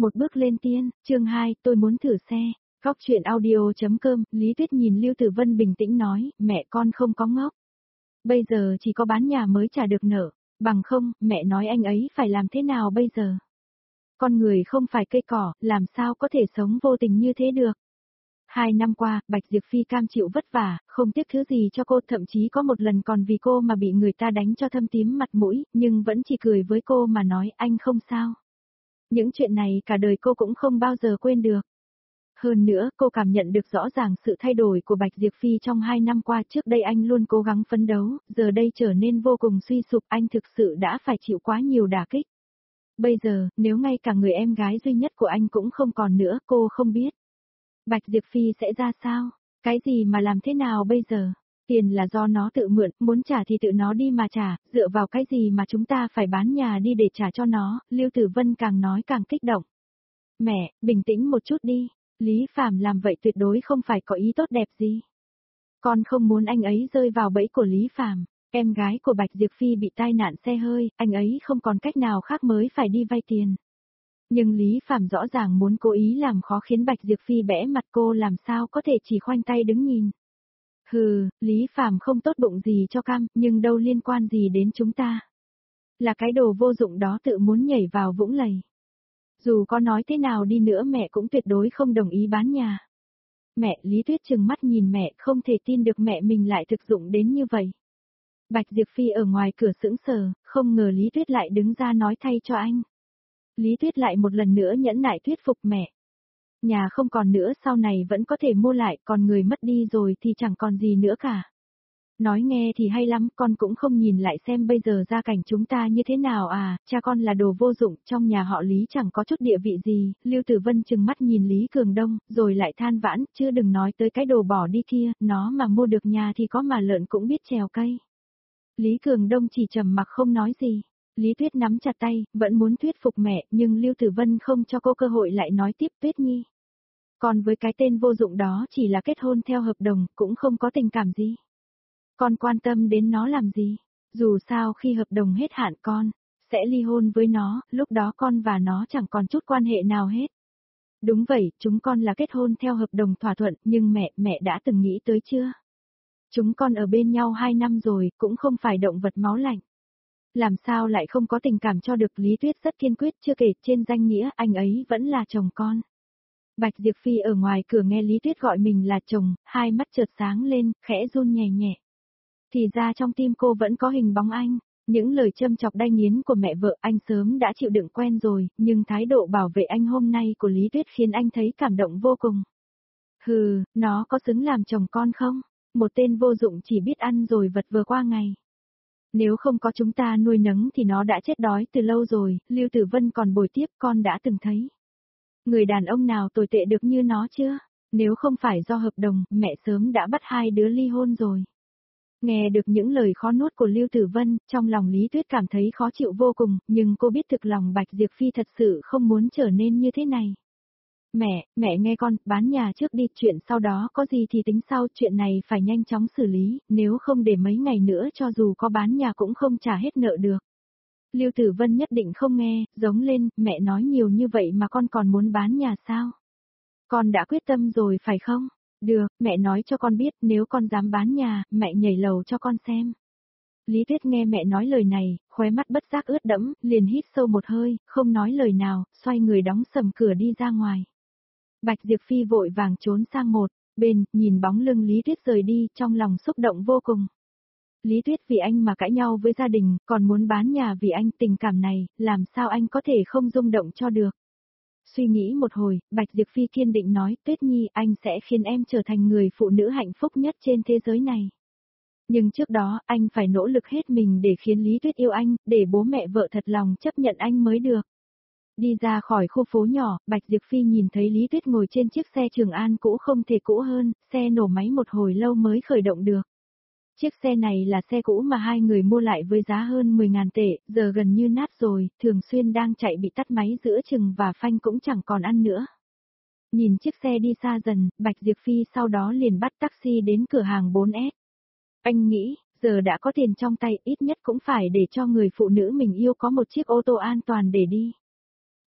Một bước lên tiên, chương 2, tôi muốn thử xe. Góc chuyện audio.com, Lý Tuyết nhìn Lưu Tử Vân bình tĩnh nói, mẹ con không có ngốc. Bây giờ chỉ có bán nhà mới trả được nợ, bằng không, mẹ nói anh ấy phải làm thế nào bây giờ? Con người không phải cây cỏ, làm sao có thể sống vô tình như thế được? 2 năm qua, Bạch Diệp Phi cam chịu vất vả, không tiếc thứ gì cho cô, thậm chí có một lần còn vì cô mà bị người ta đánh cho thâm tím mặt mũi, nhưng vẫn chỉ cười với cô mà nói anh không sao. Những chuyện này cả đời cô cũng không bao giờ quên được. Hơn nữa, cô cảm nhận được rõ ràng sự thay đổi của Bạch Diệp Phi trong 2 năm qua. Trước đây anh luôn cố gắng phấn đấu, giờ đây trở nên vô cùng suy sụp, anh thực sự đã phải chịu quá nhiều đả kích. Bây giờ, nếu ngay cả người em gái duy nhất của anh cũng không còn nữa, cô không biết Bạch Diệp Phi sẽ ra sao? Cái gì mà làm thế nào bây giờ? Tiền là do nó tự mượn, muốn trả thì tự nó đi mà trả, dựa vào cái gì mà chúng ta phải bán nhà đi để trả cho nó? Lưu Tử Vân càng nói càng kích động. Mẹ, bình tĩnh một chút đi, Lý Phàm làm vậy tuyệt đối không phải có ý tốt đẹp gì. Con không muốn anh ấy rơi vào bẫy của Lý Phàm. Em gái của Bạch Diệp Phi bị tai nạn xe hơi, anh ấy không còn cách nào khác mới phải đi vay tiền. Nhưng Lý Phàm rõ ràng muốn cố ý làm khó khiến Bạch Diệp Phi bẽ mặt, cô làm sao có thể chỉ khoanh tay đứng nhìn. Hừ, Lý Phàm không tốt bụng gì cho cam, nhưng đâu liên quan gì đến chúng ta. Là cái đồ vô dụng đó tự muốn nhảy vào vũng lầy. Dù có nói thế nào đi nữa mẹ cũng tuyệt đối không đồng ý bán nhà. Mẹ, Lý Tuyết trừng mắt nhìn mẹ, không thể tin được mẹ mình lại thực dụng đến như vậy. Bạch Diệp Phi ở ngoài cửa sững sờ, không ngờ Lý Tuyết lại đứng ra nói thay cho anh. Lý Tuyết lại một lần nữa nhẫn nại thuyết phục mẹ. Nhà không còn nữa sau này vẫn có thể mua lại, còn người mất đi rồi thì chẳng còn gì nữa cả. Nói nghe thì hay lắm, con cũng không nhìn lại xem bây giờ gia cảnh chúng ta như thế nào à, cha con là đồ vô dụng, trong nhà họ Lý chẳng có chút địa vị gì. Lưu Tử Vân trừng mắt nhìn Lý Cường Đông, rồi lại than vãn, chứ đừng nói tới cái đồ bỏ đi kia, nó mà mua được nhà thì có mà lợn cũng biết trèo cây. Lý Cường Đông chỉ trầm mặc không nói gì. Lý Tuyết nắm chặt tay, vẫn muốn thuyết phục mẹ, nhưng Lưu Tử Vân không cho cô cơ hội lại nói tiếp. Tuyết Nhi. Còn với cái tên vô dụng đó chỉ là kết hôn theo hợp đồng, cũng không có tình cảm gì. Con quan tâm đến nó làm gì? Dù sao khi hợp đồng hết hạn con sẽ ly hôn với nó, lúc đó con và nó chẳng còn chút quan hệ nào hết. Đúng vậy, chúng con là kết hôn theo hợp đồng thỏa thuận, nhưng mẹ đã từng nghĩ tới chưa? Chúng con ở bên nhau 2 năm rồi, cũng không phải động vật máu lạnh. Làm sao lại không có tình cảm cho được? Lý Tuyết rất kiên quyết, chưa kể trên danh nghĩa anh ấy vẫn là chồng con. Bạch Diệp Phi ở ngoài cửa nghe Lý Tuyết gọi mình là chồng, hai mắt chợt sáng lên, khẽ run nhẹ nhẹ. Thì ra trong tim cô vẫn có hình bóng anh. Những lời châm chọc đay nghiến của mẹ vợ anh sớm đã chịu đựng quen rồi, nhưng thái độ bảo vệ anh hôm nay của Lý Tuyết khiến anh thấy cảm động vô cùng. Hừ, nó có xứng làm chồng con không? Một tên vô dụng chỉ biết ăn rồi vật vờ qua ngày. Nếu không có chúng ta nuôi nấng thì nó đã chết đói từ lâu rồi. Lưu Tử Vân còn bồi tiếp, con đã từng thấy người đàn ông nào tồi tệ được như nó chưa? Nếu không phải do hợp đồng, mẹ sớm đã bắt hai đứa ly hôn rồi. Nghe được những lời khó nuốt của Lưu Tử Vân, trong lòng Lý Tuyết cảm thấy khó chịu vô cùng, nhưng cô biết thực lòng Bạch Diệp Phi thật sự không muốn trở nên như thế này. Mẹ nghe con, bán nhà trước đi, chuyện sau đó có gì thì tính sau, chuyện này phải nhanh chóng xử lý, nếu không để mấy ngày nữa cho dù có bán nhà cũng không trả hết nợ được. Lưu Tử Vân nhất định không nghe, giống lên, mẹ nói nhiều như vậy mà con còn muốn bán nhà sao? Con đã quyết tâm rồi phải không? Được, mẹ nói cho con biết, nếu con dám bán nhà, mẹ nhảy lầu cho con xem. Lý Tuyết nghe mẹ nói lời này, khóe mắt bất giác ướt đẫm, liền hít sâu một hơi, không nói lời nào, xoay người đóng sầm cửa đi ra ngoài. Bạch Diệp Phi vội vàng trốn sang một bên, nhìn bóng lưng Lý Tuyết rời đi, trong lòng xúc động vô cùng. Lý Tuyết vì anh mà cãi nhau với gia đình, còn muốn bán nhà vì anh, tình cảm này, làm sao anh có thể không rung động cho được. Suy nghĩ một hồi, Bạch Diệp Phi kiên định nói, Tuyết Nhi, anh sẽ khiến em trở thành người phụ nữ hạnh phúc nhất trên thế giới này. Nhưng trước đó, anh phải nỗ lực hết mình để khiến Lý Tuyết yêu anh, để bố mẹ vợ thật lòng chấp nhận anh mới được. Đi ra khỏi khu phố nhỏ, Bạch Diệp Phi nhìn thấy Lý Tuyết ngồi trên chiếc xe Trường An cũ không thể cũ hơn, xe nổ máy một hồi lâu mới khởi động được. Chiếc xe này là xe cũ mà hai người mua lại với giá hơn 10.000 tệ, giờ gần như nát rồi, thường xuyên đang chạy bị tắt máy giữa chừng và phanh cũng chẳng còn ăn nữa. Nhìn chiếc xe đi xa dần, Bạch Diệp Phi sau đó liền bắt taxi đến cửa hàng 4S. Anh nghĩ, giờ đã có tiền trong tay, ít nhất cũng phải để cho người phụ nữ mình yêu có một chiếc ô tô an toàn để đi.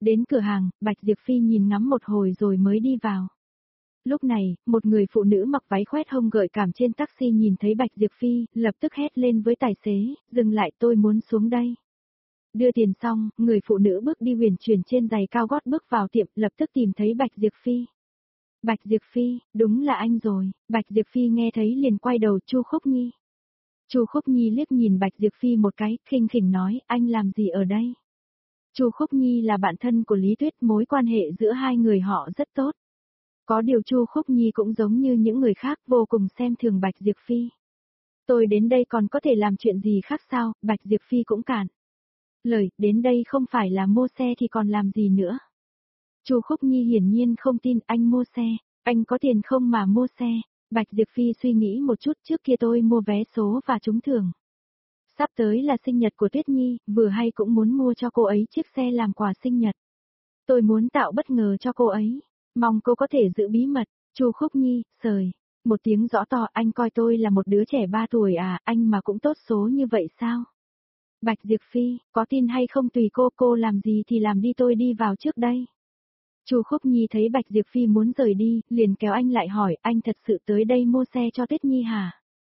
Đến cửa hàng, Bạch Diệp Phi nhìn ngắm một hồi rồi mới đi vào. Lúc này, một người phụ nữ mặc váy khoét hông gợi cảm trên taxi nhìn thấy Bạch Diệp Phi, lập tức hét lên với tài xế, dừng lại tôi muốn xuống đây. Đưa tiền xong, người phụ nữ bước đi huyền chuyển trên giày cao gót bước vào tiệm, lập tức tìm thấy Bạch Diệp Phi. Bạch Diệp Phi, đúng là anh rồi, Bạch Diệp Phi nghe thấy liền quay đầu Chu Khúc Nhi. Chu Khúc Nhi liếc nhìn Bạch Diệp Phi một cái, khinh khỉnh nói, anh làm gì ở đây? Chu Khúc Nhi là bạn thân của Lý Tuyết, mối quan hệ giữa hai người họ rất tốt. Có điều Chu Khúc Nhi cũng giống như những người khác vô cùng xem thường Bạch Diệp Phi. Tôi đến đây còn có thể làm chuyện gì khác sao, Bạch Diệp Phi cũng cản. Lời, đến đây không phải là mua xe thì còn làm gì nữa. Chu Khúc Nhi hiển nhiên không tin anh mua xe, anh có tiền không mà mua xe. Bạch Diệp Phi suy nghĩ một chút, trước kia tôi mua vé số và trúng thưởng. Sắp tới là sinh nhật của Tuyết Nhi, vừa hay cũng muốn mua cho cô ấy chiếc xe làm quà sinh nhật. Tôi muốn tạo bất ngờ cho cô ấy, mong cô có thể giữ bí mật. Chu Khúc Nhi, sời, một tiếng rõ to, anh coi tôi là một đứa trẻ 3 tuổi à, anh mà cũng tốt số như vậy sao? Bạch Diệp Phi, có tin hay không tùy cô làm gì thì làm đi, tôi đi vào trước đây. Chu Khúc Nhi thấy Bạch Diệp Phi muốn rời đi, liền kéo anh lại hỏi, anh thật sự tới đây mua xe cho Tuyết Nhi hả?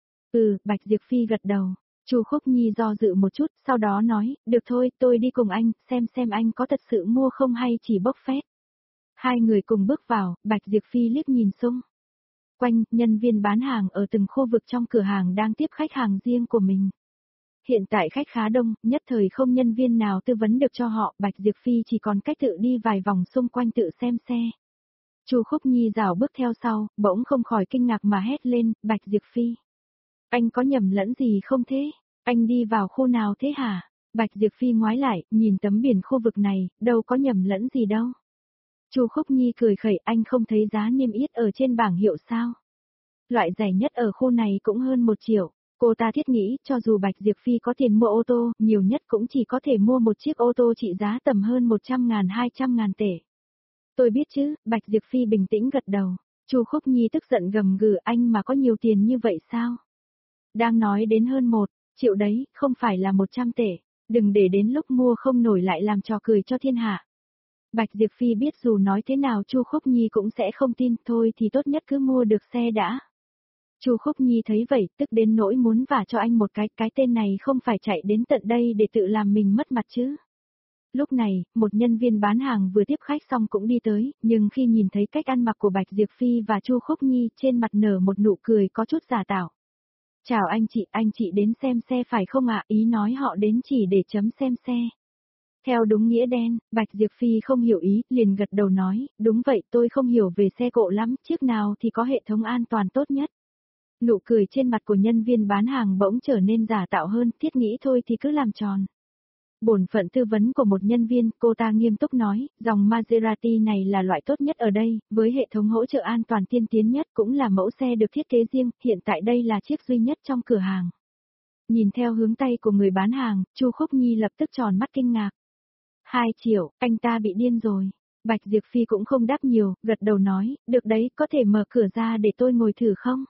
Bạch Diệp Phi gật đầu. Chu Khúc Nhi do dự một chút, sau đó nói, được thôi, tôi đi cùng anh, xem anh có thật sự mua không hay chỉ bốc phét. Hai người cùng bước vào, Bạch Diệp Phi liếc nhìn xung quanh, nhân viên bán hàng ở từng khu vực trong cửa hàng đang tiếp khách hàng riêng của mình. Hiện tại khách khá đông, nhất thời không nhân viên nào tư vấn được cho họ, Bạch Diệp Phi chỉ còn cách tự đi vài vòng xung quanh tự xem xe. Chu Khúc Nhi rảo bước theo sau, bỗng không khỏi kinh ngạc mà hét lên, Bạch Diệp Phi. Anh có nhầm lẫn gì không thế? Anh đi vào khu nào thế hả? Bạch Diệp Phi ngoái lại, nhìn tấm biển khu vực này, đâu có nhầm lẫn gì đâu. Chu Khúc Nhi cười khẩy, anh không thấy giá niêm yết ở trên bảng hiệu sao? Loại rẻ nhất ở khu này cũng hơn 1 triệu. Cô ta thiết nghĩ, cho dù Bạch Diệp Phi có tiền mua ô tô, nhiều nhất cũng chỉ có thể mua một chiếc ô tô trị giá tầm hơn 100.000 200.000 tệ. Tôi biết chứ, Bạch Diệp Phi bình tĩnh gật đầu. Chu Khúc Nhi tức giận gầm gừ, anh mà có nhiều tiền như vậy sao? Đang nói đến hơn 1 triệu đấy, không phải là 100 tệ. Đừng để đến lúc mua không nổi lại làm trò cười cho thiên hạ. Bạch Diệp Phi biết dù nói thế nào Chu Khúc Nhi cũng sẽ không tin, thôi thì tốt nhất cứ mua được xe đã. Chu Khúc Nhi thấy vậy, tức đến nỗi muốn vả cho anh một cái tên này không phải chạy đến tận đây để tự làm mình mất mặt chứ. Lúc này, một nhân viên bán hàng vừa tiếp khách xong cũng đi tới, nhưng khi nhìn thấy cách ăn mặc của Bạch Diệp Phi và Chu Khúc Nhi, trên mặt nở một nụ cười có chút giả tạo. Chào anh chị đến xem xe phải không ạ? Ý nói họ đến chỉ để chấm xem xe. Theo đúng nghĩa đen, Bạch Diệp Phi không hiểu ý, liền gật đầu nói, đúng vậy, tôi không hiểu về xe cộ lắm, chiếc nào thì có hệ thống an toàn tốt nhất. Nụ cười trên mặt của nhân viên bán hàng bỗng trở nên giả tạo hơn, thiết nghĩ thôi thì cứ làm tròn. Bổn phận tư vấn của một nhân viên, cô ta nghiêm túc nói, dòng Maserati này là loại tốt nhất ở đây, với hệ thống hỗ trợ an toàn tiên tiến nhất, cũng là mẫu xe được thiết kế riêng, hiện tại đây là chiếc duy nhất trong cửa hàng. Nhìn theo hướng tay của người bán hàng, Chu Khúc Nhi lập tức tròn mắt kinh ngạc. 2 triệu, anh ta bị điên rồi. Bạch Diệp Phi cũng không đáp nhiều, gật đầu nói, được đấy, có thể mở cửa ra để tôi ngồi thử không?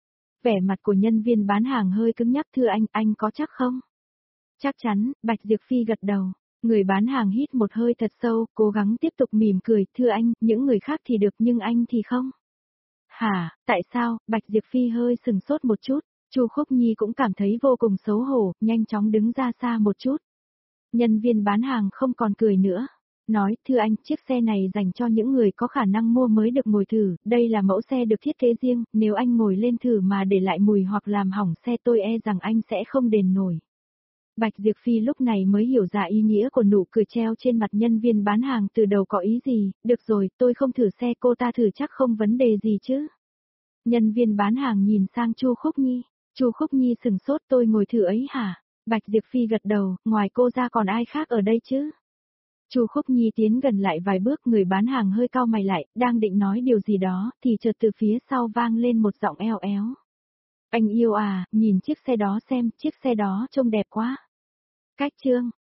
Vẻ mặt của nhân viên bán hàng hơi cứng nhắc, thưa anh có chắc không? Chắc chắn, Bạch Diệp Phi gật đầu. Người bán hàng hít một hơi thật sâu, cố gắng tiếp tục mỉm cười, thưa anh, những người khác thì được nhưng anh thì không. Hả, tại sao? Bạch Diệp Phi hơi sừng sốt một chút, Chu Khúc Nhi cũng cảm thấy vô cùng xấu hổ, nhanh chóng đứng ra xa một chút. Nhân viên bán hàng không còn cười nữa. Nói, thưa anh, chiếc xe này dành cho những người có khả năng mua mới được ngồi thử, đây là mẫu xe được thiết kế riêng, nếu anh ngồi lên thử mà để lại mùi hoặc làm hỏng xe tôi e rằng anh sẽ không đền nổi. Bạch Diệp Phi lúc này mới hiểu ra ý nghĩa của nụ cười treo trên mặt nhân viên bán hàng từ đầu có ý gì, được rồi, tôi không thử xe, cô ta thử chắc không vấn đề gì chứ. Nhân viên bán hàng nhìn sang Chu Khúc Nhi, Chu Khúc Nhi sừng sốt, tôi ngồi thử ấy hả? Bạch Diệp Phi gật đầu, ngoài cô ra còn ai khác ở đây chứ? Chu Khúc Nhi tiến gần lại vài bước, người bán hàng hơi cau mày lại, đang định nói điều gì đó, thì chợt từ phía sau vang lên một giọng eo éo. Anh yêu à, nhìn chiếc xe đó xem, chiếc xe đó trông đẹp quá. Cách chương